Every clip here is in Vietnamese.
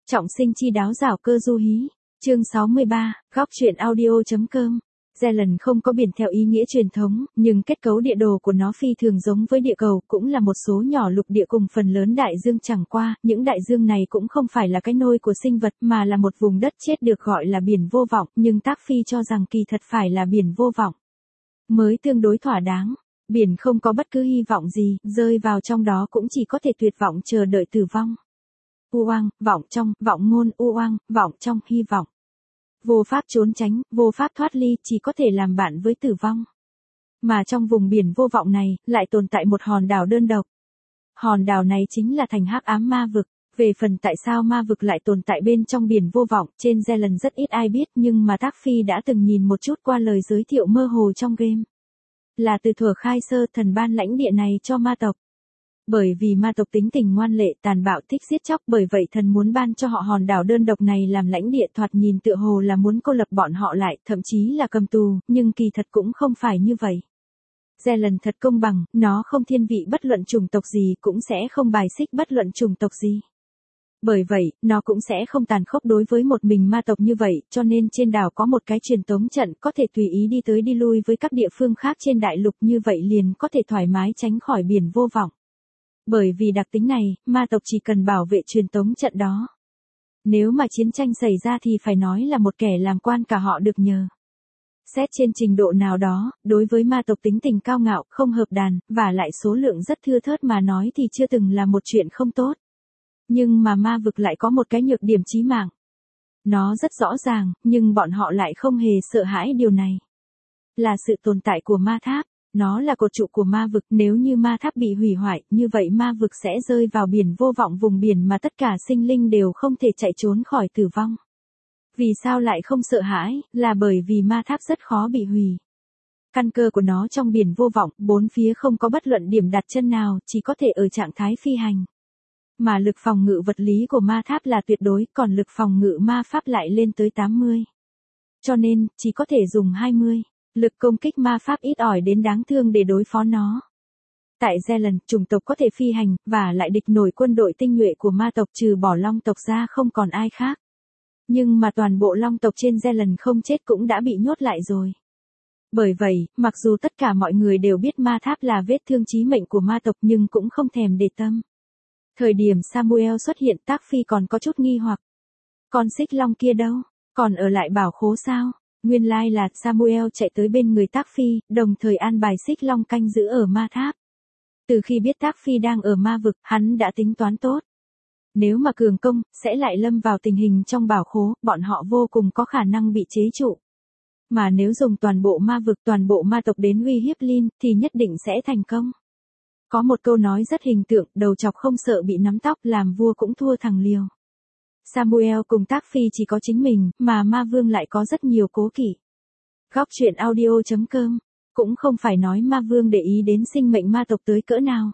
Trọng sinh chi đáo giảo cơ du hí. Chương 63, góc truyện audio.com. Zealand không có biển theo ý nghĩa truyền thống, nhưng kết cấu địa đồ của nó phi thường giống với địa cầu, cũng là một số nhỏ lục địa cùng phần lớn đại dương, chẳng qua, những đại dương này cũng không phải là cái nôi của sinh vật mà là một vùng đất chết được gọi là biển vô vọng, nhưng Tác Phi cho rằng kỳ thật phải là biển vô vọng mới tương đối thỏa đáng. Biển không có bất cứ hy vọng gì, rơi vào trong đó cũng chỉ có thể tuyệt vọng chờ đợi tử vong. U oang, vọng trong, vọng ngôn, u oang, vọng trong, hy vọng. Vô pháp trốn tránh, vô pháp thoát ly, chỉ có thể làm bạn với tử vong. Mà trong vùng biển vô vọng này, lại tồn tại một hòn đảo đơn độc. Hòn đảo này chính là thành hắc ám ma vực. Về phần tại sao ma vực lại tồn tại bên trong biển vô vọng, trên Zealand rất ít ai biết, nhưng mà Tác Phi đã từng nhìn một chút qua lời giới thiệu mơ hồ trong game. Là từ thuở khai sơ thần ban lãnh địa này cho ma tộc. Bởi vì ma tộc tính tình ngoan lệ, tàn bạo, thích giết chóc, bởi vậy thần muốn ban cho họ hòn đảo đơn độc này làm lãnh địa, thoạt nhìn tựa hồ là muốn cô lập bọn họ lại, thậm chí là cầm tù, nhưng kỳ thật cũng không phải như vậy. Zealand thật công bằng, nó không thiên vị bất luận chủng tộc gì, cũng sẽ không bài xích bất luận chủng tộc gì. Bởi vậy, nó cũng sẽ không tàn khốc đối với một mình ma tộc như vậy, cho nên trên đảo có một cái truyền tống trận có thể tùy ý đi tới đi lui với các địa phương khác trên đại lục, như vậy liền có thể thoải mái tránh khỏi biển vô vọng. Bởi vì đặc tính này, ma tộc chỉ cần bảo vệ truyền tống trận đó. Nếu mà chiến tranh xảy ra thì phải nói là một kẻ làm quan cả họ được nhờ. Xét trên trình độ nào đó, đối với ma tộc tính tình cao ngạo, không hợp đàn, và lại số lượng rất thưa thớt mà nói thì chưa từng là một chuyện không tốt. Nhưng mà ma vực lại có một cái nhược điểm chí mạng. Nó rất rõ ràng, nhưng bọn họ lại không hề sợ hãi điều này. Là sự tồn tại của ma tháp. Nó là cột trụ của ma vực, nếu như ma tháp bị hủy hoại, như vậy ma vực sẽ rơi vào biển vô vọng, vùng biển mà tất cả sinh linh đều không thể chạy trốn khỏi tử vong. Vì sao lại không sợ hãi, là bởi vì ma tháp rất khó bị hủy. Căn cơ của nó trong biển vô vọng, bốn phía không có bất luận điểm đặt chân nào, chỉ có thể ở trạng thái phi hành. Mà lực phòng ngự vật lý của ma tháp là tuyệt đối, còn lực phòng ngự ma pháp lại lên tới 80. Cho nên, chỉ có thể dùng 20. Lực công kích ma pháp ít ỏi đến đáng thương để đối phó nó. Tại Zealand, chủng tộc có thể phi hành, và lại địch nổi quân đội tinh nhuệ của ma tộc trừ bỏ long tộc ra không còn ai khác. Nhưng mà toàn bộ long tộc trên Zealand không chết cũng đã bị nhốt lại rồi. Bởi vậy, mặc dù tất cả mọi người đều biết ma tháp là vết thương chí mệnh của ma tộc nhưng cũng không thèm để tâm. Thời điểm Samuel xuất hiện, Tác Phi còn có chút nghi hoặc. Con xích long kia đâu? Còn ở lại bảo khố sao? Nguyên lai là Samuel chạy tới bên người Tác Phi, đồng thời an bài xích long canh giữ ở ma tháp. Từ khi biết Tác Phi đang ở ma vực, hắn đã tính toán tốt. Nếu mà cường công, sẽ lại lâm vào tình hình trong bảo khố, bọn họ vô cùng có khả năng bị chế trụ. Mà nếu dùng toàn bộ ma vực, toàn bộ ma tộc đến uy hiếp Lin, thì nhất định sẽ thành công. Có một câu nói rất hình tượng, đầu chọc không sợ bị nắm tóc, làm vua cũng thua thằng liều. Samuel cùng Tác Phi chỉ có chính mình, mà ma vương lại có rất nhiều cố kỵ. Góc truyện audio.com. Cũng không phải nói ma vương để ý đến sinh mệnh ma tộc tới cỡ nào.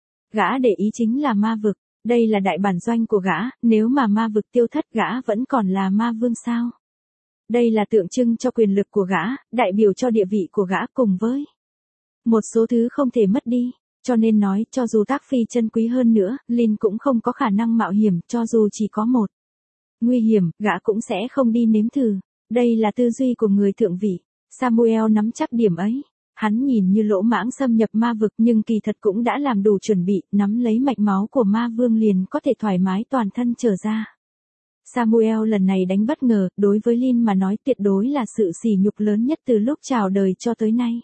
Gã để ý chính là ma vực, đây là đại bản doanh của gã, nếu mà ma vực tiêu thất gã vẫn còn là ma vương sao? Đây là tượng trưng cho quyền lực của gã, đại biểu cho địa vị của gã cùng với một số thứ không thể mất đi. Cho nên nói, cho dù Tác Phi chân quý hơn nữa, Lin cũng không có khả năng mạo hiểm, cho dù chỉ có một nguy hiểm, gã cũng sẽ không đi nếm thử. Đây là tư duy của người thượng vị. Samuel nắm chắc điểm ấy. Hắn nhìn như lỗ mãng xâm nhập ma vực nhưng kỳ thật cũng đã làm đủ chuẩn bị, nắm lấy mạch máu của ma vương liền có thể thoải mái toàn thân trở ra. Samuel lần này đánh bất ngờ, đối với Lin mà nói tuyệt đối là sự sỉ nhục lớn nhất từ lúc chào đời cho tới nay.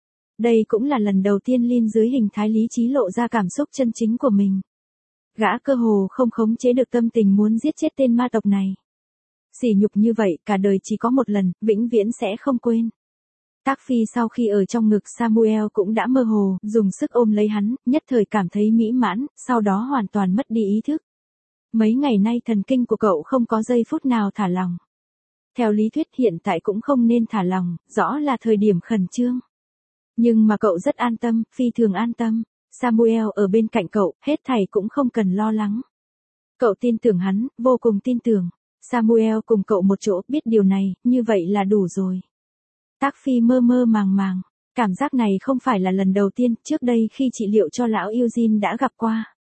Đây cũng là lần đầu tiên Lin dưới hình thái lý trí lộ ra cảm xúc chân chính của mình. Gã cơ hồ không khống chế được tâm tình muốn giết chết tên ma tộc này. Sỉ nhục như vậy, cả đời chỉ có một lần, vĩnh viễn sẽ không quên. Tác Phi sau khi ở trong ngực Samuel cũng đã mơ hồ, dùng sức ôm lấy hắn, nhất thời cảm thấy mỹ mãn, sau đó hoàn toàn mất đi ý thức. Mấy ngày nay thần kinh của cậu không có giây phút nào thả lỏng. Theo lý thuyết hiện tại cũng không nên thả lỏng, rõ là thời điểm khẩn trương. Nhưng mà cậu rất an tâm, phi thường an tâm. Samuel ở bên cạnh cậu, hết thảy cũng không cần lo lắng. Cậu tin tưởng hắn, vô cùng tin tưởng. Samuel cùng cậu một chỗ, biết điều này, như vậy là đủ rồi. Tác Phi mơ mơ màng màng. Cảm giác này không phải là lần đầu tiên, trước đây khi trị liệu cho lão Eugene đã gặp qua.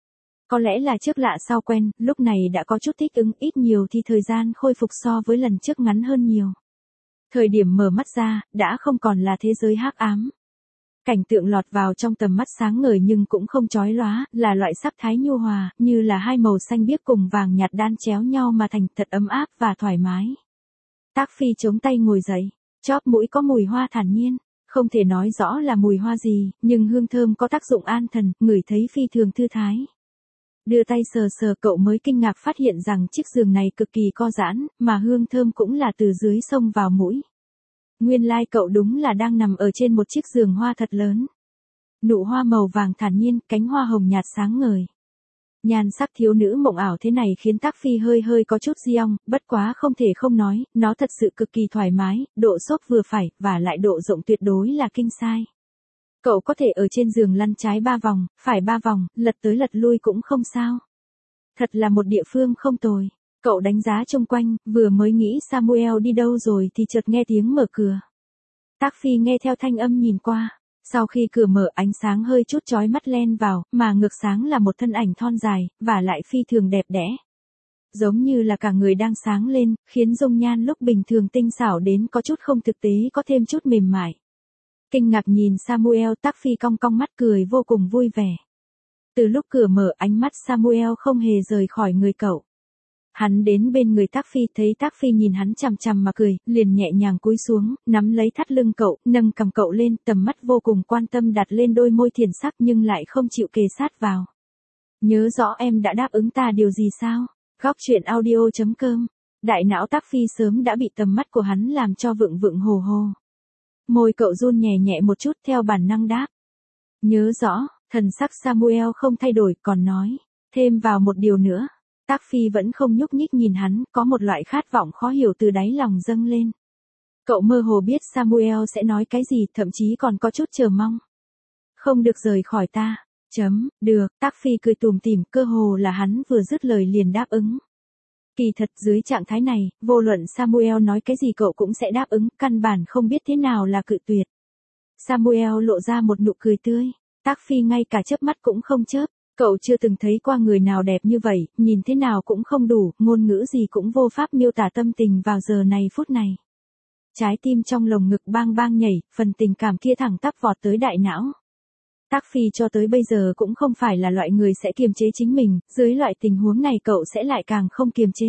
Có lẽ là trước lạ sau quen, lúc này đã có chút thích ứng, ít nhiều thì thời gian khôi phục so với lần trước ngắn hơn nhiều. Thời điểm mở mắt ra, đã không còn là thế giới hắc ám. Cảnh tượng lọt vào trong tầm mắt sáng ngời nhưng cũng không chói lóa, là loại sắc thái nhu hòa, như là hai màu xanh biếc cùng vàng nhạt đan chéo nhau mà thành, thật ấm áp và thoải mái. Tác Phi chống tay ngồi dậy, chóp mũi có mùi hoa thản nhiên, không thể nói rõ là mùi hoa gì, nhưng hương thơm có tác dụng an thần, ngửi thấy phi thường thư thái. Đưa tay sờ sờ cậu mới kinh ngạc phát hiện rằng chiếc giường này cực kỳ co giãn, mà hương thơm cũng là từ dưới xông vào mũi. Nguyên lai cậu đúng là đang nằm ở trên một chiếc giường hoa thật lớn. Nụ hoa màu vàng thản nhiên, cánh hoa hồng nhạt sáng ngời. Nhan sắc thiếu nữ mộng ảo thế này khiến Tác Phi hơi có chút diong, bất quá không thể không nói, nó thật sự cực kỳ thoải mái, độ xốp vừa phải, và lại độ rộng tuyệt đối là king size. Cậu có thể ở trên giường lăn trái 3 vòng, phải 3 vòng, lật tới lật lui cũng không sao. Thật là một địa phương không tồi. Cậu đánh giá xung quanh, vừa mới nghĩ Samuel đi đâu rồi thì chợt nghe tiếng mở cửa. Tác Phi nghe theo thanh âm nhìn qua. Sau khi cửa mở ánh sáng hơi chút chói mắt len vào, mà ngược sáng là một thân ảnh thon dài, và lại phi thường đẹp đẽ. Giống như là cả người đang sáng lên, khiến dung nhan lúc bình thường tinh xảo đến có chút không thực tế có thêm chút mềm mại. Kinh ngạc nhìn Samuel, Tác Phi cong cong mắt cười vô cùng vui vẻ. Từ lúc cửa mở ánh mắt Samuel không hề rời khỏi người cậu. Hắn đến bên người Tác Phi thấy Tác Phi nhìn hắn chằm chằm mà cười, liền nhẹ nhàng cúi xuống, nắm lấy thắt lưng cậu, nâng cằm cậu lên, tầm mắt vô cùng quan tâm đặt lên đôi môi thiền sắc nhưng lại không chịu kề sát vào. Nhớ rõ em đã đáp ứng ta điều gì sao? Góc truyện audio.com. Đại não Tác Phi sớm đã bị tầm mắt của hắn làm cho vựng vựng hồ hồ. Môi cậu run nhẹ nhẹ một chút theo bản năng đáp. Nhớ rõ, thần sắc Samuel không thay đổi còn nói, thêm vào một điều nữa. Tác Phi vẫn không nhúc nhích nhìn hắn, có một loại khát vọng khó hiểu từ đáy lòng dâng lên. Cậu mơ hồ biết Samuel sẽ nói cái gì, thậm chí còn có chút chờ mong. Không được rời khỏi ta. Được, Tác Phi cười tủm tỉm, cơ hồ là hắn vừa dứt lời liền đáp ứng. Kỳ thật dưới trạng thái này, vô luận Samuel nói cái gì cậu cũng sẽ đáp ứng, căn bản không biết thế nào là cự tuyệt. Samuel lộ ra một nụ cười tươi, Tác Phi ngay cả chớp mắt cũng không chớp. Cậu chưa từng thấy qua người nào đẹp như vậy, nhìn thế nào cũng không đủ, ngôn ngữ gì cũng vô pháp miêu tả tâm tình vào giờ này phút này. Trái tim trong lồng ngực bang bang nhảy, phần tình cảm kia thẳng tắp vọt tới đại não. Tác Phi cho tới bây giờ cũng không phải là loại người sẽ kiềm chế chính mình, dưới loại tình huống này cậu sẽ lại càng không kiềm chế.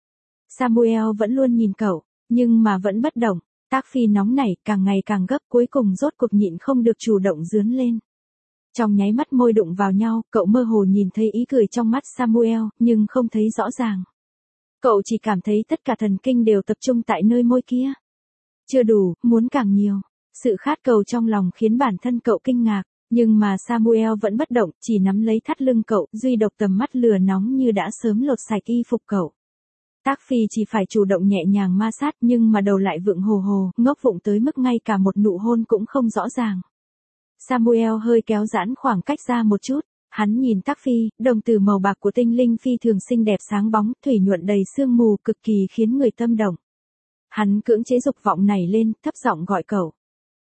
Samuel vẫn luôn nhìn cậu, nhưng mà vẫn bất động. Tác Phi nóng nảy, càng ngày càng gấp, cuối cùng rốt cuộc nhịn không được chủ động dướn lên. Trong nháy mắt môi đụng vào nhau, cậu mơ hồ nhìn thấy ý cười trong mắt Samuel, nhưng không thấy rõ ràng. Cậu chỉ cảm thấy tất cả thần kinh đều tập trung tại nơi môi kia. Chưa đủ, muốn càng nhiều. Sự khát cầu trong lòng khiến bản thân cậu kinh ngạc, nhưng mà Samuel vẫn bất động, chỉ nắm lấy thắt lưng cậu, duy độc tầm mắt lửa nóng như đã sớm lột sạch y phục cậu. Tác Phi chỉ phải chủ động nhẹ nhàng ma sát nhưng mà đầu lại vựng hồ hồ, ngốc vụng tới mức ngay cả một nụ hôn cũng không rõ ràng. Samuel hơi kéo giãn khoảng cách ra một chút, hắn nhìn Tác Phi, đồng tử màu bạc của tinh linh phi thường xinh đẹp sáng bóng, thủy nhuận đầy sương mù cực kỳ khiến người tâm động. Hắn cưỡng chế dục vọng này lên, thấp giọng gọi cậu.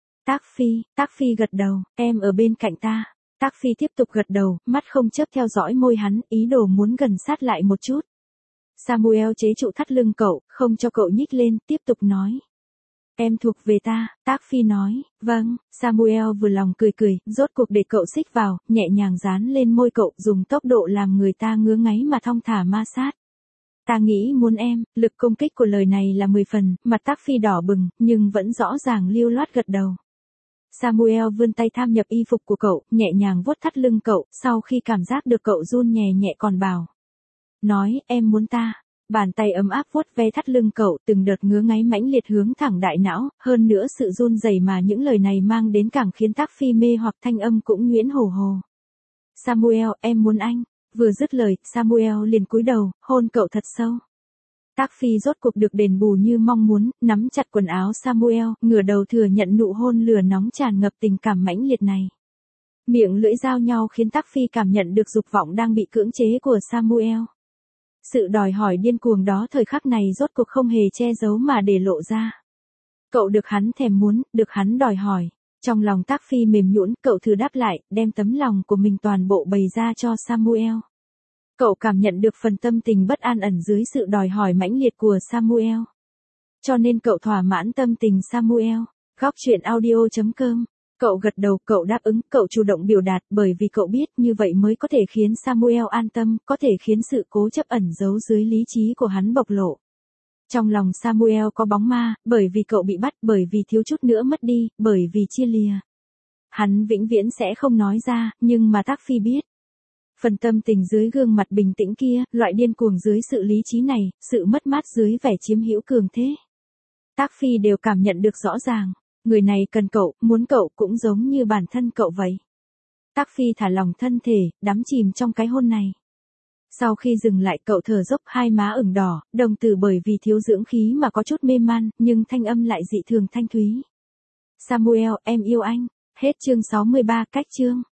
Tác Phi gật đầu, em ở bên cạnh ta. Tác Phi tiếp tục gật đầu, mắt không chớp theo dõi môi hắn, ý đồ muốn gần sát lại một chút. Samuel chế trụ thắt lưng cậu, không cho cậu nhích lên, tiếp tục nói. Em thuộc về ta, Tác Phi nói, vâng, Samuel vừa lòng cười, rốt cuộc để cậu xích vào, nhẹ nhàng dán lên môi cậu, dùng tốc độ làm người ta ngứa ngáy mà thong thả ma sát. Ta nghĩ muốn em, lực công kích của lời này là 10 phần, mặt Tác Phi đỏ bừng, nhưng vẫn rõ ràng lưu loát gật đầu. Samuel vươn tay tham nhập y phục của cậu, nhẹ nhàng vuốt thắt lưng cậu, sau khi cảm giác được cậu run nhẹ nhẹ còn bảo. Nói, em muốn ta. Bàn tay ấm áp vuốt ve thắt lưng cậu, từng đợt ngứa ngáy mãnh liệt hướng thẳng đại não, hơn nữa sự run rẩy mà những lời này mang đến càng khiến Tác Phi mê hoặc thanh âm cũng nhuyễn hồ hồ. Samuel, em muốn anh. Vừa dứt lời, Samuel liền cúi đầu, hôn cậu thật sâu. Tác Phi rốt cuộc được đền bù như mong muốn, nắm chặt quần áo Samuel, ngửa đầu thừa nhận nụ hôn lửa nóng tràn ngập tình cảm mãnh liệt này. Miệng lưỡi giao nhau khiến Tác Phi cảm nhận được dục vọng đang bị cưỡng chế của Samuel. Sự đòi hỏi điên cuồng đó thời khắc này rốt cuộc không hề che giấu mà để lộ ra. Cậu được hắn thèm muốn, được hắn đòi hỏi. Trong lòng Tác Phi mềm nhũn, cậu thử đáp lại, đem tấm lòng của mình toàn bộ bày ra cho Samuel. Cậu cảm nhận được phần tâm tình bất an ẩn dưới sự đòi hỏi mãnh liệt của Samuel. Cho nên cậu thỏa mãn tâm tình Samuel. Góc chuyện audio.com. Cậu gật đầu, cậu đáp ứng, cậu chủ động biểu đạt bởi vì cậu biết như vậy mới có thể khiến Samuel an tâm, có thể khiến sự cố chấp ẩn giấu dưới lý trí của hắn bộc lộ. Trong lòng Samuel có bóng ma, bởi vì cậu bị bắt, bởi vì thiếu chút nữa mất đi, bởi vì chia lìa. Hắn vĩnh viễn sẽ không nói ra, nhưng mà Tác Phi biết. Phần tâm tình dưới gương mặt bình tĩnh kia, loại điên cuồng dưới sự lý trí này, sự mất mát dưới vẻ chiếm hữu cường thế. Tác Phi đều cảm nhận được rõ ràng. Người này cần cậu, muốn cậu cũng giống như bản thân cậu vậy. Tác Phi thả lỏng thân thể, đắm chìm trong cái hôn này. Sau khi dừng lại cậu thở dốc, hai má ửng đỏ, đồng tử bởi vì thiếu dưỡng khí mà có chút mê man, nhưng thanh âm lại dị thường thanh thúy. Samuel, em yêu anh. Hết chương 63 cách chương.